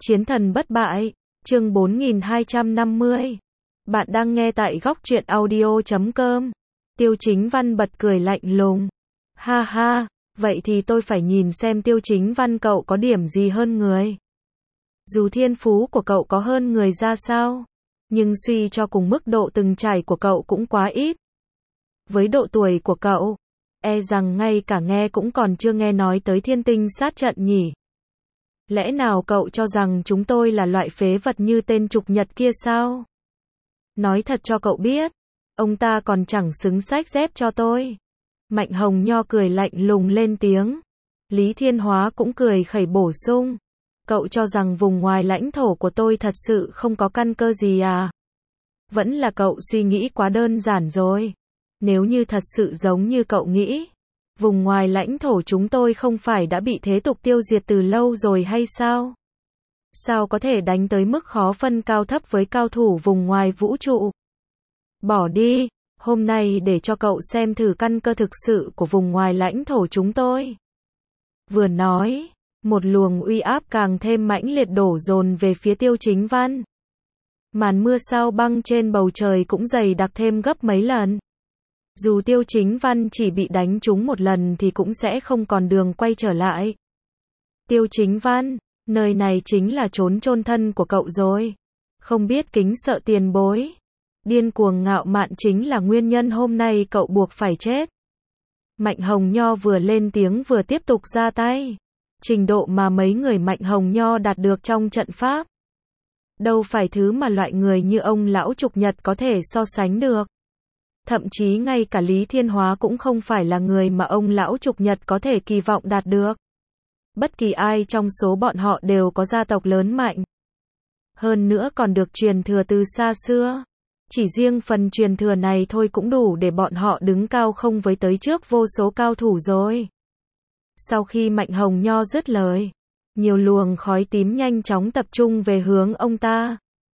Chiến thần bất bại, chương 4250. Bạn đang nghe tại góc truyện audio.com. Tiêu Chính Văn bật cười lạnh lùng. Ha ha, vậy thì tôi phải nhìn xem Tiêu Chính Văn cậu có điểm gì hơn người. Dù thiên phú của cậu có hơn người ra sao, nhưng suy cho cùng mức độ từng trải của cậu cũng quá ít. Với độ tuổi của cậu, e rằng ngay cả nghe cũng còn chưa nghe nói tới thiên tinh sát trận nhỉ. Lẽ nào cậu cho rằng chúng tôi là loại phế vật như tên trục nhật kia sao? Nói thật cho cậu biết, ông ta còn chẳng xứng xách dép cho tôi. Mạnh Hồng Nho cười lạnh lùng lên tiếng. Lý Thiên Hóa cũng cười khẩy bổ sung. Cậu cho rằng vùng ngoài lãnh thổ của tôi thật sự không có căn cơ gì à? Vẫn là cậu suy nghĩ quá đơn giản rồi. Nếu như thật sự giống như cậu nghĩ, vùng ngoài lãnh thổ chúng tôi không phải đã bị thế tục tiêu diệt từ lâu rồi hay sao? Sao có thể đánh tới mức khó phân cao thấp với cao thủ vùng ngoài vũ trụ? Bỏ đi, hôm nay để cho cậu xem thử căn cơ thực sự của vùng ngoài lãnh thổ chúng tôi. Vừa nói, một luồng uy áp càng thêm mãnh liệt đổ dồn về phía Tiêu Chính Văn. Màn mưa sao băng trên bầu trời cũng dày đặc thêm gấp mấy lần. Dù Tiêu Chính Văn chỉ bị đánh trúng một lần thì cũng sẽ không còn đường quay trở lại. Tiêu Chính Văn, nơi này chính là chốn chôn thân của cậu rồi. Không biết kính sợ tiền bối. Điên cuồng ngạo mạn chính là nguyên nhân hôm nay cậu buộc phải chết. Mạnh Hồng Nho vừa lên tiếng vừa tiếp tục ra tay. Trình độ mà mấy người Mạnh Hồng Nho đạt được trong trận pháp, đâu phải thứ mà loại người như ông lão trục nhật có thể so sánh được. Thậm chí ngay cả Lý Thiên Hóa cũng không phải là người mà ông lão trục nhật có thể kỳ vọng đạt được. Bất kỳ ai trong số bọn họ đều có gia tộc lớn mạnh. Hơn nữa còn được truyền thừa từ xa xưa. Chỉ riêng phần truyền thừa này thôi cũng đủ để bọn họ đứng cao không với tới trước vô số cao thủ rồi. Sau khi Mạnh Hồng Nho dứt lời, nhiều luồng khói tím nhanh chóng tập trung về hướng ông ta.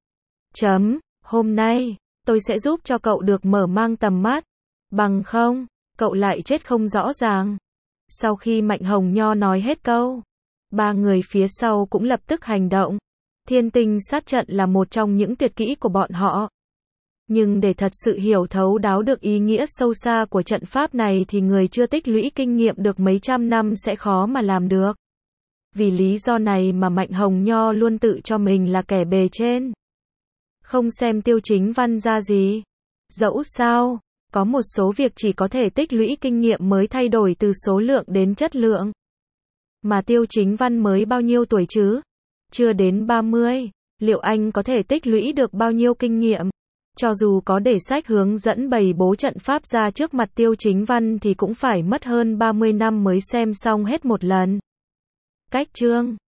Hôm nay, tôi sẽ giúp cho cậu được mở mang tầm mắt. Bằng không, cậu lại chết không rõ ràng. Sau khi Mạnh Hồng Nho nói hết câu, ba người phía sau cũng lập tức hành động. Thiên tinh sát trận là một trong những tuyệt kỹ của bọn họ. Nhưng để thật sự hiểu thấu đáo được ý nghĩa sâu xa của trận pháp này thì người chưa tích lũy kinh nghiệm được mấy trăm năm sẽ khó mà làm được. Vì lý do này mà Mạnh Hồng Nho luôn tự cho mình là kẻ bề trên. Không xem Tiêu Chính Văn ra gì. Dẫu sao, có một số việc chỉ có thể tích lũy kinh nghiệm mới thay đổi từ số lượng đến chất lượng. Mà Tiêu Chính Văn mới bao nhiêu tuổi chứ? Chưa đến 30, liệu anh có thể tích lũy được bao nhiêu kinh nghiệm? Cho dù có để sách hướng dẫn bày bố trận pháp ra trước mặt Tiêu Chính Văn thì cũng phải mất hơn 30 năm mới xem xong hết một lần. Cách chương